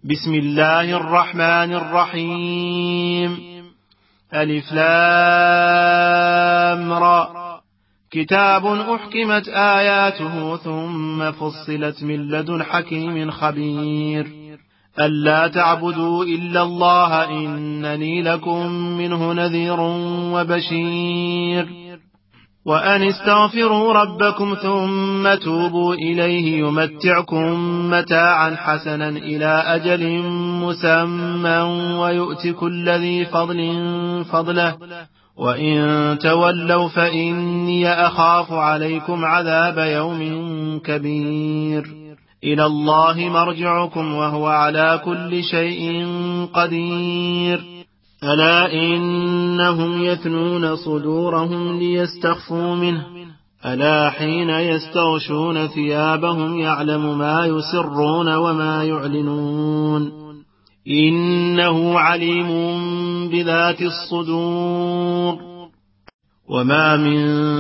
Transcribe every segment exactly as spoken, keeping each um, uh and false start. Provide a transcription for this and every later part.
بسم الله الرحمن الرحيم. ألف لام را. كتاب أحكمت آياته ثم فصلت من لدن حكيم خبير. ألا تعبدوا إلا الله إنني لكم منه نذير وبشير. وأن استغفروا ربكم ثم توبوا إليه يمتعكم متاعا حسنا إلى أجل مسمى ويؤت كل ذي فضل فضله وإن تولوا فإني أخاف عليكم عذاب يوم كبير. إلى الله مرجعكم وهو على كل شيء قدير. ألا إنهم يثنون صدورهم ليستخفوا منه ألا حين يستغشون ثيابهم يعلم ما يسرون وما يعلنون إنه عليم بذات الصدور. وما من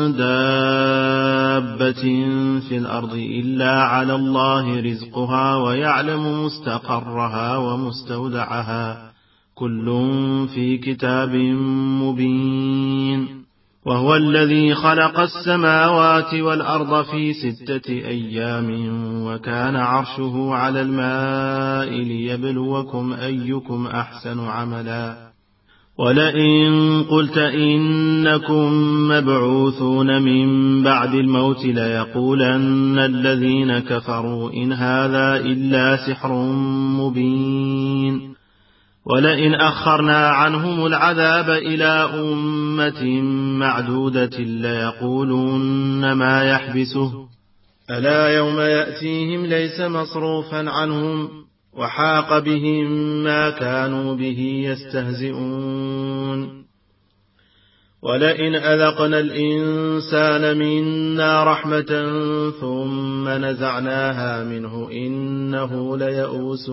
دابة في الأرض إلا على الله رزقها ويعلم مستقرها ومستودعها كل في كتاب مبين. وهو الذي خلق السماوات والأرض في ستة أيام وكان عرشه على الماء ليبلوكم أيكم أحسن عملا. ولئن قلت إنكم مبعوثون من بعد الموت ليقولن الذين كفروا إن هذا إلا سحر مبين. ولئن أخرنا عنهم العذاب إلى أمة معدودة ليقولون ما يحبسه ألا يوم يأتيهم ليس مصروفا عنهم وحاق بهم ما كانوا به يستهزئون. ولئن أذقنا الإنسان منا رحمة ثم نزعناها منه إنه ليئوس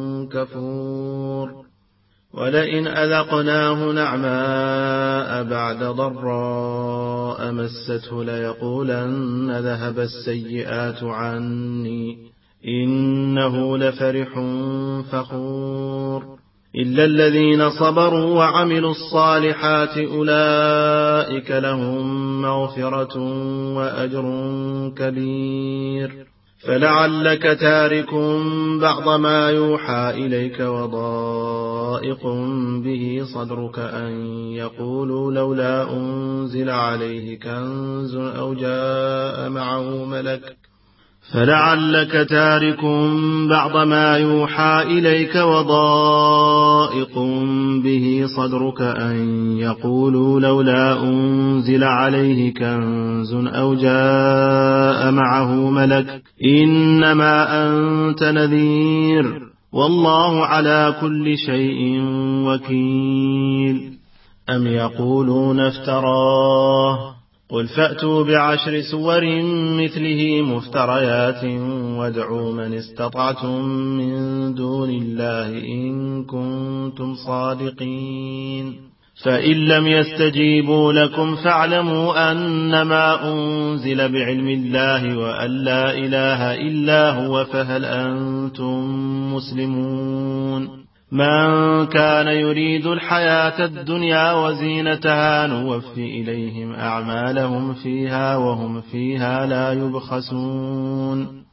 كفور. ولئن أذقناه نعماء بعد ضراء مسته ليقولن ذهب السيئات عني إنه لفرح فخور. إلا الذين صبروا وعملوا الصالحات أولئك لهم مغفرة وأجر كبير. فلعلك تارك بعض ما يوحى إليك وضائق به صدرك أن يقولوا لولا أنزل عليه كنز أو جاء معه ملك فلعلك تارك بعض ما يوحى إليك وضائق به صدرك أن يقولوا لولا أنزل عليه كنز أو جاء معه ملك إنما أنت نذير والله على كل شيء وكيل. أم يقولون افتراه قل فأتوا بعشر سور مثله مفتريات وادعوا من استطعتم من دون الله إن كنتم صادقين. فإن لم يستجيبوا لكم فاعلموا أنما أنزل بعلم الله وأن لا إله إلا هو فهل أنتم مسلمون. من كان يريد الحياة الدنيا وزينتها نوفي إليهم أعمالهم فيها وهم فيها لا يبخسون.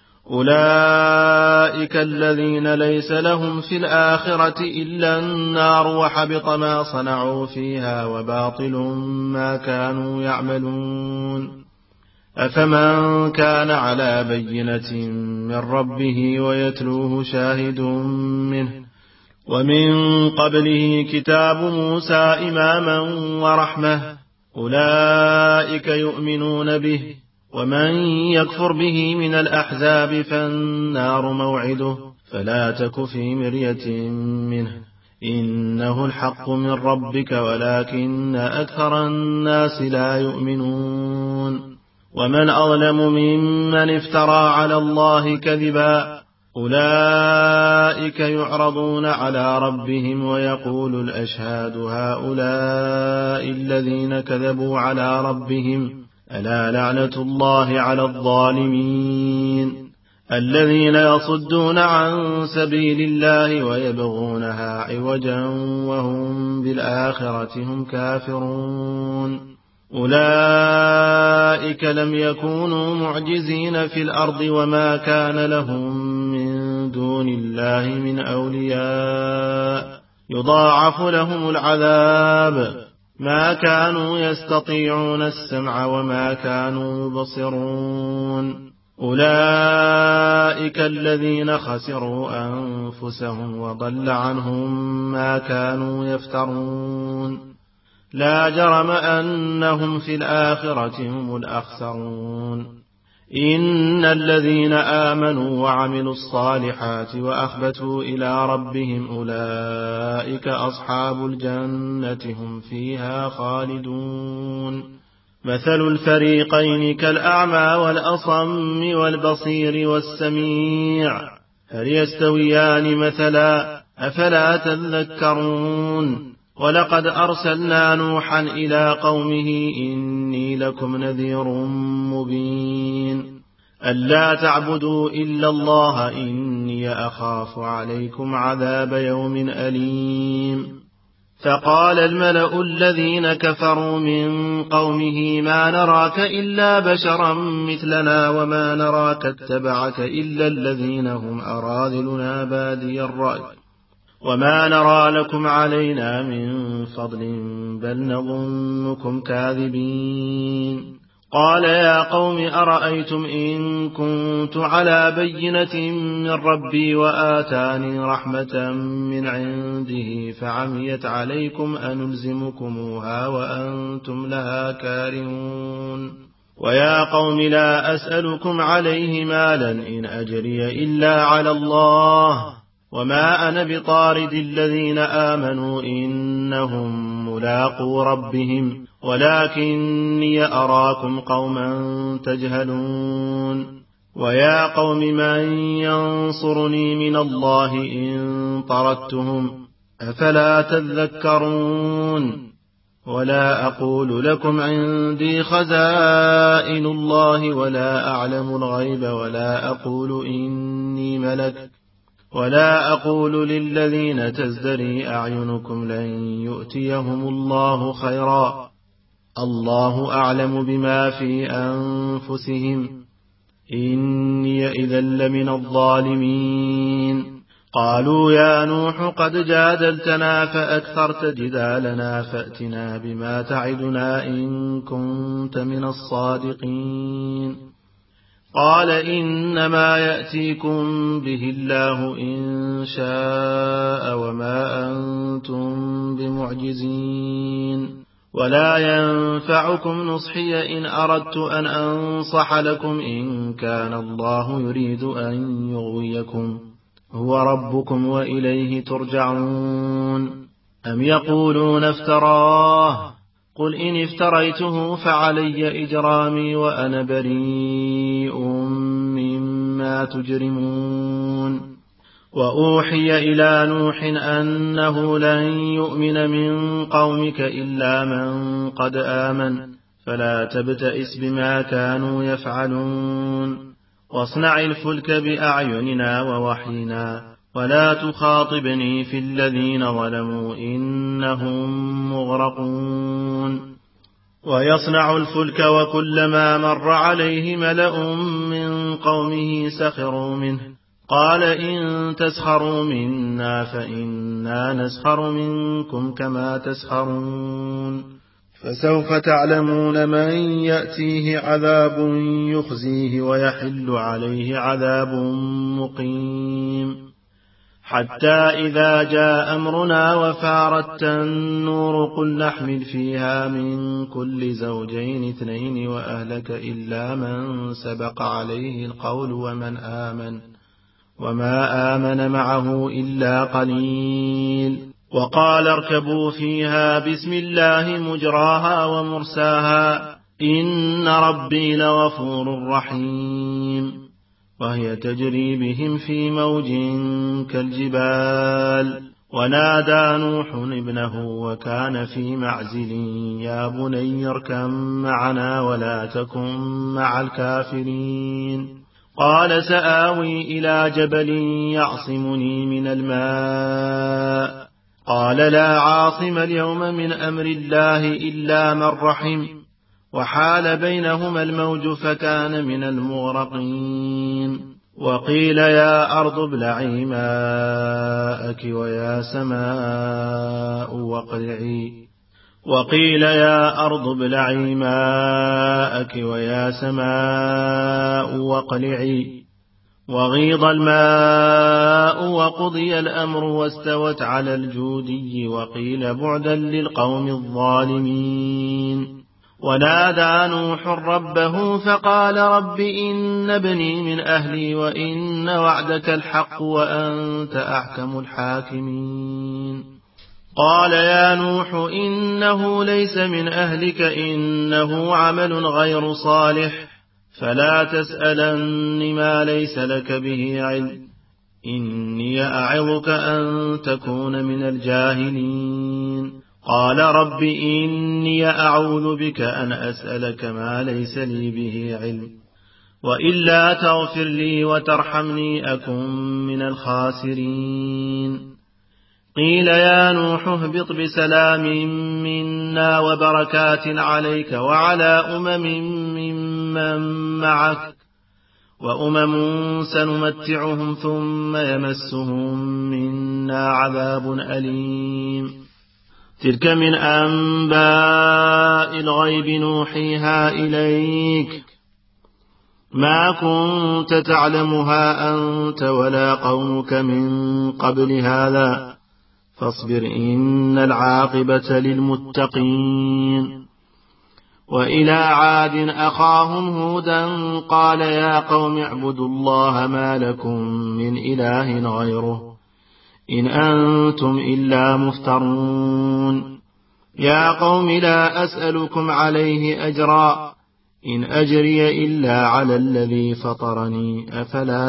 أولئك الذين ليس لهم في الآخرة إلا النار وحبط ما صنعوا فيها وباطل ما كانوا يعملون. أفمن كان على بينة من ربه ويتلوه شاهد منه ومن قبله كتاب موسى إماما ورحمة أولئك يؤمنون به ومن يكفر به من الأحزاب فالنار موعده فلا تك في مرية منه إنه الحق من ربك ولكن أكثر الناس لا يؤمنون. ومن أظلم ممن افترى على الله كذبا أولئك يعرضون على ربهم ويقول الأشهاد هؤلاء الذين كذبوا على ربهم ألا لعنة الله على الظالمين. الذين يصدون عن سبيل الله ويبغونها عوجا وهم بالآخرة هم كافرون أولئك لم يكونوا معجزين في الأرض وما كان لهم من دون الله من أولياء يضاعف لهم العذاب ما كانوا يستطيعون السمع وما كانوا يبصرون أولئك الذين خسروا أنفسهم وضل عنهم ما كانوا يفترون لا جرم أنهم في الآخرة هم الأخسرون إن الذين آمنوا وعملوا الصالحات وأخبتوا إلى ربهم أولئك أصحاب الجنة هم فيها خالدون مثل الفريقين كالأعمى والأصم والبصير والسميع هل يستويان مثلا أفلا تذكرون ولقد أرسلنا نوحا إلى قومه إني لكم نذير مبين ألا تعبدوا إلا الله إني أخاف عليكم عذاب يوم أليم فقال الملأ الذين كفروا من قومه ما نراك إلا بشرا مثلنا وما نراك اتبعك إلا الذين هم أراذلنا بادي الرأي وما نرى لكم علينا من فضل بل نظنكم كاذبين قال يا قوم أرأيتم إن كنت على بينة من ربي وآتاني رحمة من عنده فعميت عليكم أنلزمكموها وأنتم لها كارهون ويا قوم لا أسألكم عليه مالا إن أجري إلا على الله وما أنا بطارد الذين آمنوا إنهم ملاقو ربهم ولكني أراكم قوما تجهلون ويا قوم من ينصرني من الله إن طردتهم أفلا تذكرون ولا أقول لكم عندي خزائن الله ولا أعلم الغيب ولا أقول إني ملك ولا أقول للذين تزدري أعينكم لن يؤتيهم الله خيرا الله أعلم بما في أنفسهم إني إذا لمن الظالمين قالوا يا نوح قد جادلتنا فأكثرت جدالنا فأتنا بما تعدنا إن كنت من الصادقين قال إنما يأتيكم به الله إن شاء وما أنتم بمعجزين ولا ينفعكم نصحي إن أردت أن أنصح لكم إن كان الله يريد أن يغويكم هو ربكم وإليه ترجعون أم يقولون افتراه قل إن افتريته فعلي إجرامي وأنا بريء مما تجرمون وأوحي إلى نوح أنه لن يؤمن من قومك إلا من قد آمن فلا تبتئس بما كانوا يفعلون واصنع الفلك بأعيننا ووحينا ولا تخاطبني في الذين ظلموا إنهم مغرقون ويصنع الفلك وكلما مر عليه ملأ من قومه سخروا منه قال إن تسخروا منا فإنا نسخر منكم كما تسخرون فسوف تعلمون من يأتيه عذاب يخزيه ويحل عليه عذاب مقيم حتى إذا جاء أمرنا وفارت النور قل نحمل فيها من كل زوجين اثنين وأهلك إلا من سبق عليه القول ومن آمن وما آمن معه إلا قليل وقال اركبوا فيها بسم الله مجراها ومرساها إن ربي لغفور رحيم وهي تجري بهم في موج كالجبال ونادى نوح ابنه وكان في معزل يا بني اركب معنا ولا تكن مع الكافرين قال سآوي إلى جبل يعصمني من الماء قال لا عاصم اليوم من أمر الله إلا من رحم وحال بينهما الموج فكان من المغرقين وقيل يا أرض ابلعي ماءك ويا سماء واقلعي وقيل يا أرض ابلعي ماءك ويا سماء واقلعي وغيض الماء وقضي الأمر واستوت على الجودي وقيل بعدا للقوم الظالمين ونادى نوح ربه فقال رب إن ابني من أهلي وإن وعدك الحق وأنت أحكم الحاكمين قال يا نوح إنه ليس من أهلك إنه عمل غير صالح فلا تسألن ما ليس لك به علم إني أعظك أن تكون من الجاهلين قال رب إني أعوذ بك أن أسألك ما ليس لي به علم وإلا تغفر لي وترحمني أكن من الخاسرين قيل يا نوح اهبط بسلام منا وبركات عليك وعلى أمم ممن معك وأمم سنمتعهم ثم يمسهم منا عذاب أليم تلك من أنباء الغيب نوحيها إليك ما كنت تعلمها أنت ولا قومك من قبل هذا فاصبر إن العاقبة للمتقين وإلى عاد أخاهم هودا قال يا قوم اعبدوا الله ما لكم من إله غيره إن أنتم إلا مفترون يا قوم لا أسألكم عليه أجرا إن أجري إلا على الذي فطرني أفلا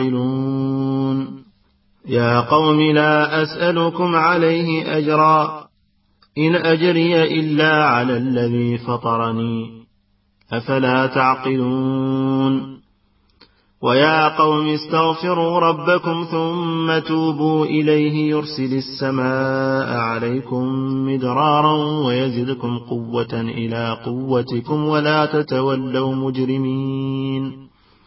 تعقلون يا قوم لا أسألكم عليه أجرا إن أجري إلا على الذي فطرني أفلا تعقلون ويا قوم استغفروا ربكم ثم توبوا إليه يرسل السماء عليكم مدرارا ويزدكم قوة إلى قوتكم ولا تتولوا مجرمين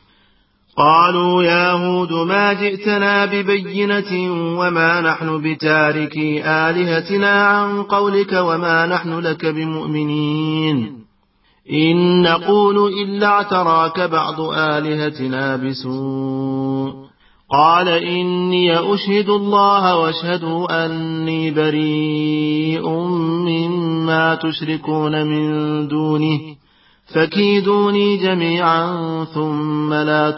قالوا يا هود ما جئتنا ببينة وما نحن بتاركي آلهتنا عن قولك وما نحن لك بمؤمنين إن نقول إلا اعتراك بعض آلهتنا بسوء قال إني أشهد الله واشهدوا أني بريء مما تشركون من دونه فكيدوني جميعا ثم لا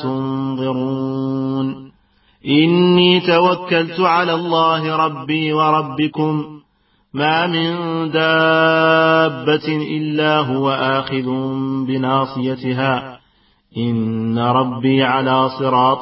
تنظرون إني توكلت على الله ربي وربكم ما من دابة إلا هو آخذ بناصيتها إن ربي على صراط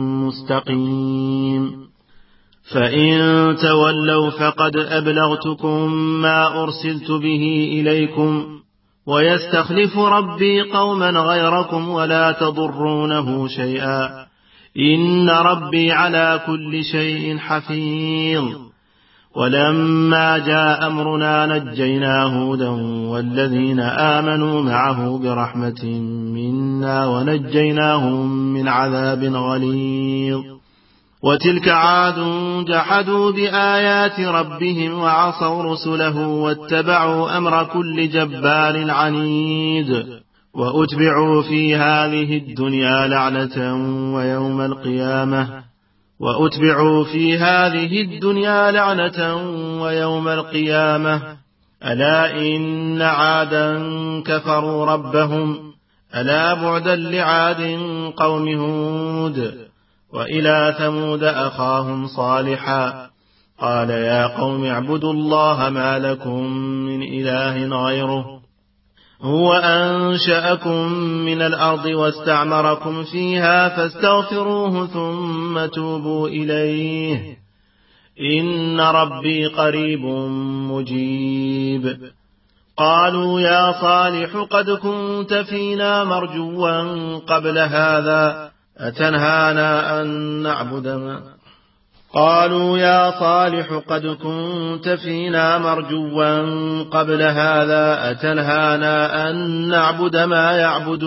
مستقيم فإن تولوا فقد أبلغتكم ما أرسلت به إليكم ويستخلف ربي قوما غيركم ولا تضرونه شيئا إن ربي على كل شيء حفيظ ولما جاء أمرنا نجينا هودا والذين آمنوا معه برحمة منا ونجيناهم من عذاب غليظ وتلك عاد جحدوا بآيات ربهم وعصوا رسله واتبعوا أمر كل جبار عنيد وأتبعوا في هذه الدنيا لعنة ويوم القيامة وأتبعوا في هذه الدنيا لعنة ويوم القيامة ألا إن عادا كفروا ربهم ألا بعدا لعاد قوم هود وإلى ثمود أخاهم صالحا قال يا قوم اعبدوا الله ما لكم من إله غيره هو أنشأكم من الأرض واستعمركم فيها فاستغفروه ثم توبوا إليه إن ربي قريب مجيب قالوا يا صالح قد كنت فينا مرجوا قبل هذا أتنهانا أن نعبد ما قالوا يا صالح قد كنت فينا مرجوا قبل هذا أتنهانا أن نعبد ما يعبد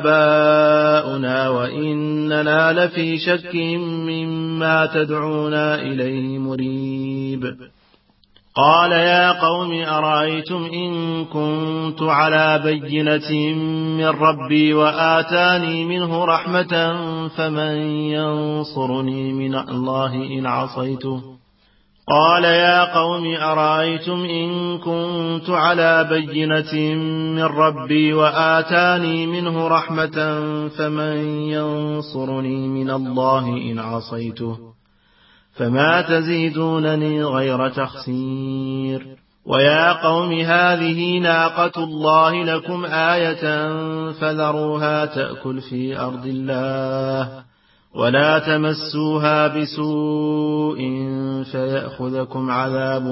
آباؤنا وإننا لفي شك مما تدعونا إليه مريب قال يا قوم أرأيتم إن كنت على بينة من ربي وآتاني منه رحمة فمن ينصرني من الله إن عصيته قال يا قوم أرأيتم إن كنت على بينة من ربي وآتاني منه رحمة فمن ينصرني من الله إن عصيته فما تزيدونني غير تخسير ويا قوم هذه ناقة الله لكم آية فذروها تأكل في أرض الله ولا تمسوها بسوء فيأخذكم عذاب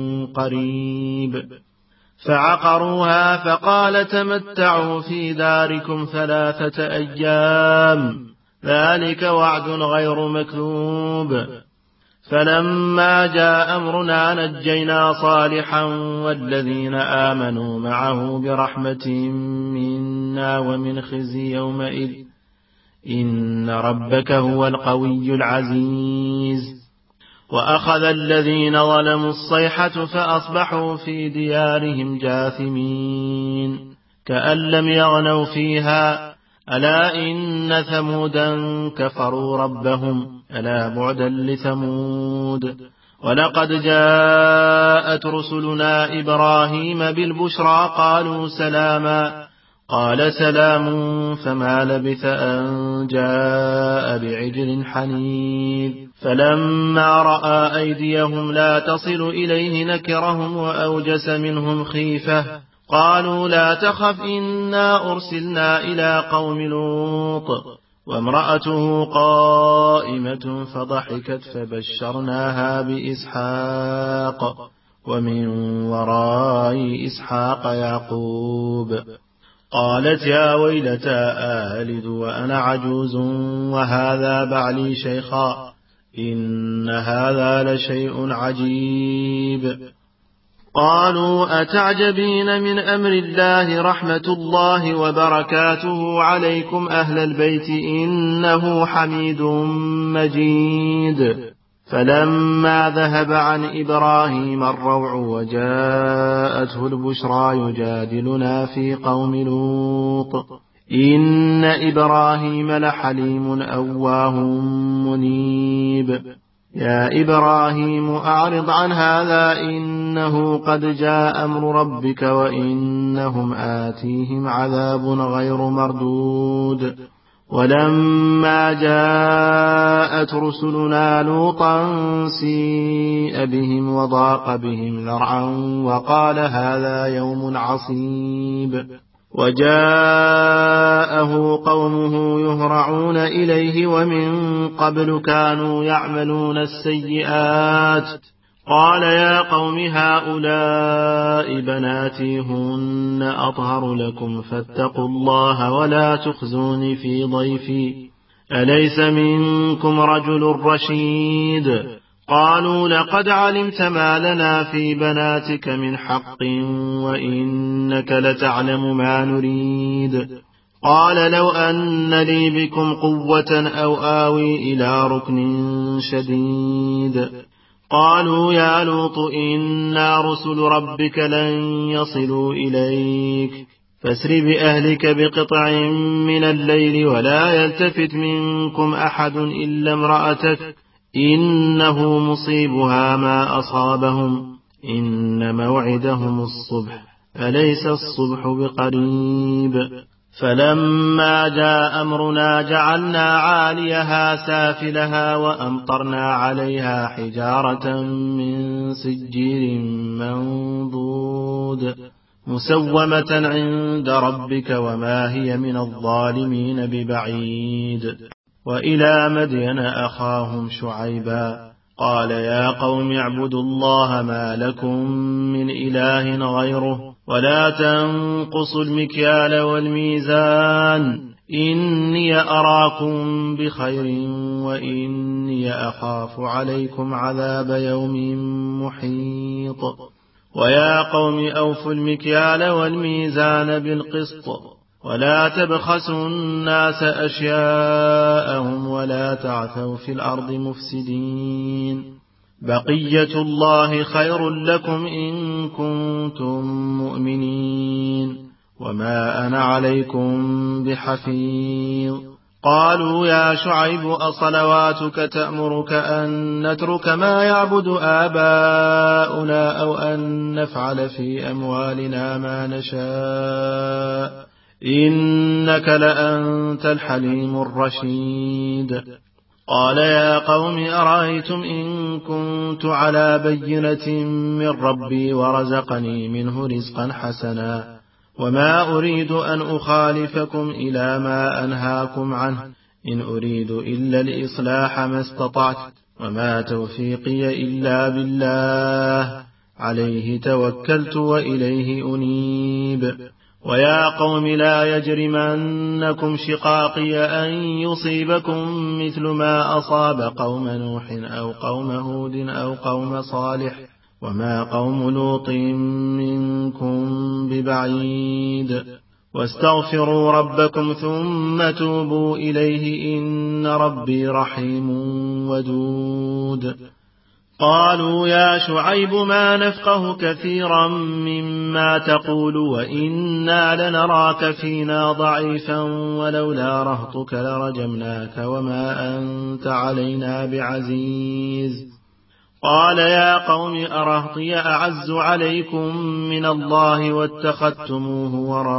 قريب فعقروها فقال تمتعوا في داركم ثلاثة أيام ذلك وعد غير مكذوب فلما جاء أمرنا نجينا صالحا والذين آمنوا معه برحمة منا ومن خزي يومئذ إن ربك هو القوي العزيز وأخذ الذين ظلموا الصيحة فأصبحوا في ديارهم جاثمين كأن لم يغنوا فيها ألا إن ثمودا كفروا ربهم ألا بعدا لثمود ولقد جاءت رسلنا إبراهيم بالبشرى قالوا سلاما قال سلام فما لبث أن جاء بعجل حنيذ فلما رأى أيديهم لا تصل إليه نكرهم وأوجس منهم خيفة قالوا لا تخف إنا أرسلنا إلى قوم لوط وامرأته قائمة فضحكت فبشرناها بإسحاق ومن وراء إسحاق يعقوب قالت يا ويلتى آلد وأنا عجوز وهذا بعلي شيخا إن هذا لشيء عجيب قالوا أتعجبين من أمر الله رحمة الله وبركاته عليكم أهل البيت إنه حميد مجيد فلما ذهب عن إبراهيم الروع وجاءته البشرى يجادلنا في قوم لوط إن إبراهيم لحليم أواه منيب يا إبراهيم أعرض عن هذا إنه قد جاء أمر ربك وإنهم آتيهم عذاب غير مردود ولما جاءت رسلنا لوطا سيء بهم وضاق بهم ذرعا وقال هذا يوم عصيب وجاءه قومه يهرعون إليه ومن قبل كانوا يعملون السيئات قال يا قوم هؤلاء بناتي هن أطهر لكم فاتقوا الله ولا تخزوني في ضيفي أليس منكم رجل رشيد قالوا لقد علمت ما لنا في بناتك من حق وإنك لتعلم ما نريد قال لو أن لي بكم قوة أو آوي إلى ركن شديد قالوا يا لوط إنا رسل ربك لن يصلوا إليك فاسر بأهلك بقطع من الليل ولا يلتفت منكم أحد إلا امرأتك إنه مصيبها ما أصابهم إن موعدهم الصبح أليس الصبح بقريب فلما جاء أمرنا جعلنا عاليها سافلها وأمطرنا عليها حجارة من سجيل منضود مسومة عند ربك وما هي من الظالمين ببعيد وإلى مدين أخاهم شعيبا قال يا قوم اعبدوا الله ما لكم من إله غيره ولا تنقصوا المكيال والميزان إني أراكم بخير وإني أخاف عليكم عذاب يوم محيط ويا قوم أوفوا المكيال والميزان بالقسط ولا تبخسوا الناس أشياءهم ولا تعثوا في الأرض مفسدين بقية الله خير لكم إن كنتم مؤمنين وما أنا عليكم بحفيظ قالوا يا شعيب أصلواتك تأمرك أن نترك ما يعبد آباؤنا أو أن نفعل في أموالنا ما نشاء إنك لأنت الحليم الرشيد قال يا قوم أرأيتم إن كنت على بينة من ربي ورزقني منه رزقا حسنا وما أريد أن أخالفكم إلى ما أنهاكم عنه إن أريد إلا الإصلاح ما استطعت وما توفيقي إلا بالله عليه توكلت وإليه أنيب ويا قوم لا يجرمنكم شقاقي أن يصيبكم مثل ما أصاب قوم نوح أو قوم هود أو قوم صالح وما قوم لوط منكم ببعيد واستغفروا ربكم ثم توبوا إليه إن ربي رحيم ودود قالوا يا شعيب ما نفقه كثيرا مما تقول وإنا لنراك فينا ضعيفا ولولا رهطك لرجمناك وما أنت علينا بعزيز قال يا قوم أرهطي أعز عليكم من الله واتخذتموه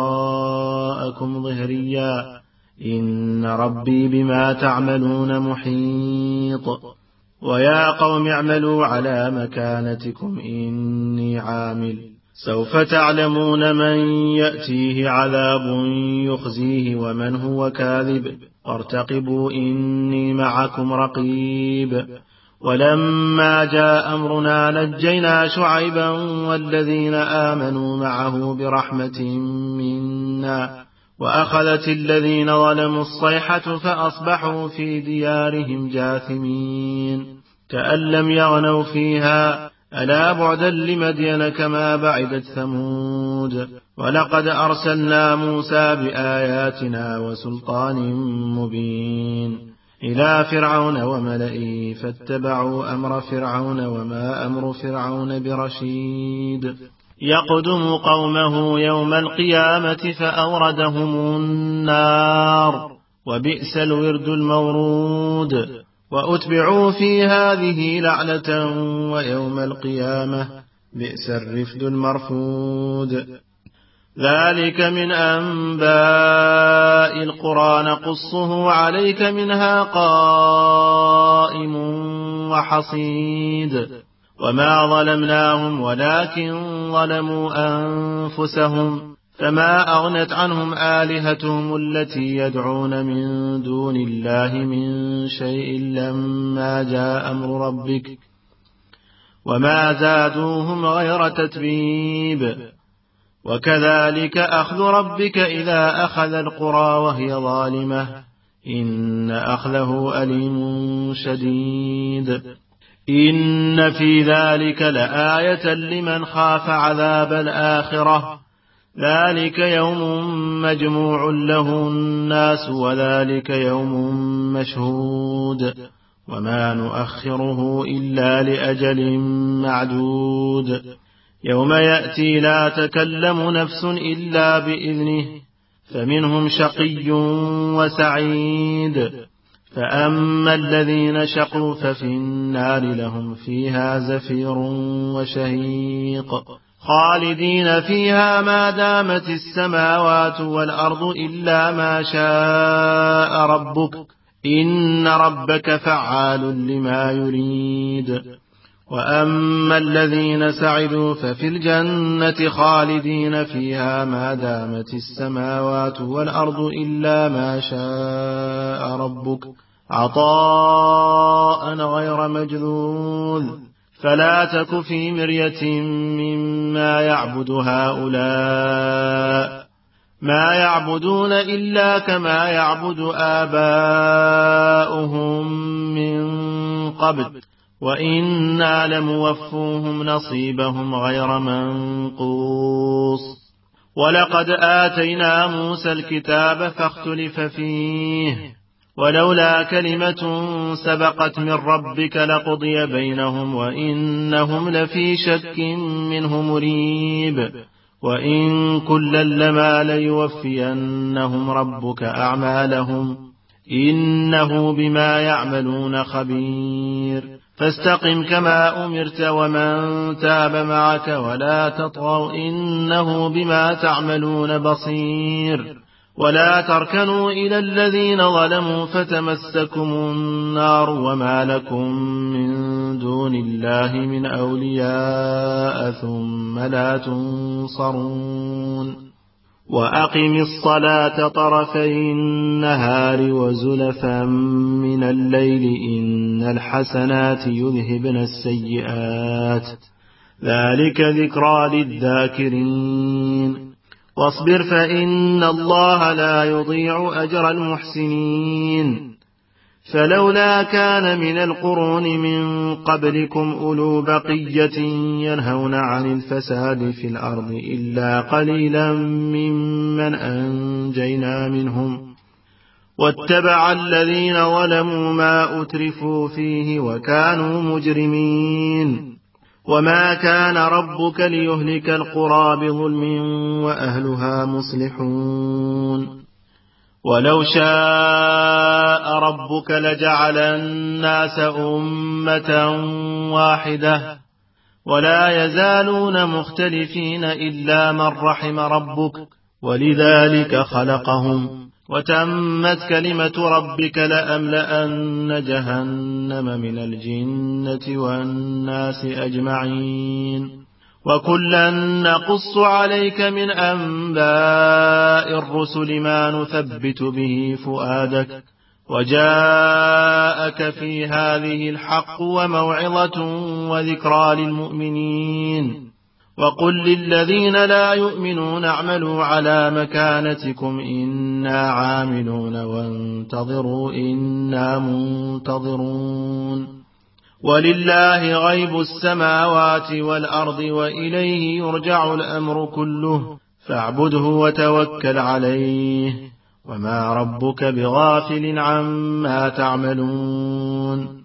وراءكم ظهريا إن ربي بما تعملون محيط ويا قوم اعملوا على مكانتكم إني عامل سوف تعلمون من يأتيه عذاب يخزيه ومن هو كاذب وارتقبوا إني معكم رقيب ولما جاء أمرنا نجينا شعيبا والذين آمنوا معه برحمة منا وأخذت الذين ظلموا الصيحة فأصبحوا في ديارهم جاثمين كأن لم يغنوا فيها ألا بعدا لمدين كما بعدت ثمود ولقد أرسلنا موسى بآياتنا وسلطان مبين إلى فرعون وملئه فاتبعوا أمر فرعون وما أمر فرعون برشيد يقدم قومه يوم القيامة فأوردهم النار وبئس الورد المورود وأتبعوا في هذه لعنة ويوم القيامة بئس الرفد المرفود ذلك من أنباء القرى نقصه عليك منها قائم وحصيد وما ظلمناهم ولكن ظلموا أنفسهم فما أغنت عنهم آلهتهم التي يدعون من دون الله من شيء لما جاء أمر ربك وما زادوهم غير تتبيب وكذلك أخذ ربك إذا أخذ القرى وهي ظالمة إن أخذه أليم شديد إن في ذلك لآية لمن خاف عذاب الآخرة ذلك يوم مجموع له الناس وذلك يوم مشهود وما نؤخره إلا لأجل معدود يوم يأتي لا تكلم نفس إلا بإذنه فمنهم شقي وسعيد فأما الذين شقوا ففي النار لهم فيها زفير وشهيق خالدين فيها ما دامت السماوات والأرض إلا ما شاء ربك إن ربك فعال لما يريد وأما الذين سعدوا ففي الجنة خالدين فيها ما دامت السماوات والأرض إلا ما شاء ربك عطاء غير مجذوذ فلا تك في مرية مما يعبد هؤلاء ما يعبدون إلا كما يعبد آباؤهم من قبل وإنا لموفوهم نصيبهم غير منقوص ولقد آتينا موسى الكتاب فاختلف فيه ولولا كلمة سبقت من ربك لقضي بينهم وإنهم لفي شك منه مريب وإن كلا لما ليوفينهم ربك أعمالهم إنه بما يعملون خبير فاستقم كما أمرت ومن تاب معك ولا تطغوا إنه بما تعملون بصير ولا تركنوا إلى الذين ظلموا فتمسكم النار وما لكم من دون الله من أولياء ثم لا تنصرون وأقم الصلاة طرفي النهار وزلفا من الليل إن الحسنات يذهبن السيئات ذلك ذكرى للذاكرين واصبر فإن الله لا يضيع أجر المحسنين فلولا كان من القرون من قبلكم أولو بقية ينهون عن الفساد في الأرض إلا قليلا ممن أنجينا منهم واتبع الذين ظلموا ما أترفوا فيه وكانوا مجرمين وما كان ربك ليهلك القرى بظلم وأهلها مصلحون ولو شاء ربك لجعل الناس أمة واحدة ولا يزالون مختلفين إلا من رحم ربك ولذلك خلقهم وتمت كلمة ربك لأملأن جهنم من الجنة والناس أجمعين وكلا نقص عليك من أنباء الرسل ما نثبت به فؤادك وجاءك في هذه الحق وموعظة وذكرى للمؤمنين وقل للذين لا يؤمنون اعملوا على مكانتكم إنا عاملون وانتظروا إنا منتظرون ولله غيب السماوات والأرض وإليه يرجع الأمر كله فاعبده وتوكل عليه وما ربك بغافل عما تعملون